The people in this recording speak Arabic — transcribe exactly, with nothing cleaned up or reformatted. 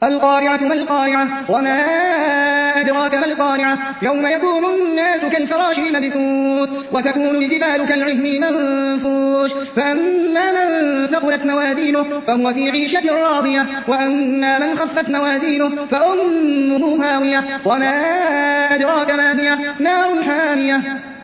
القارعة ما القارعة وما أدراك ما القارعة يوم يكون الناس كالفراش المبثوث وتكون الجبال كالعهن المنفوش فأما من ثقلت موازينه فهو في عيشة راضية وأما من خفت موازينه فأمه هاوية وما أدراك ما هي نار حامية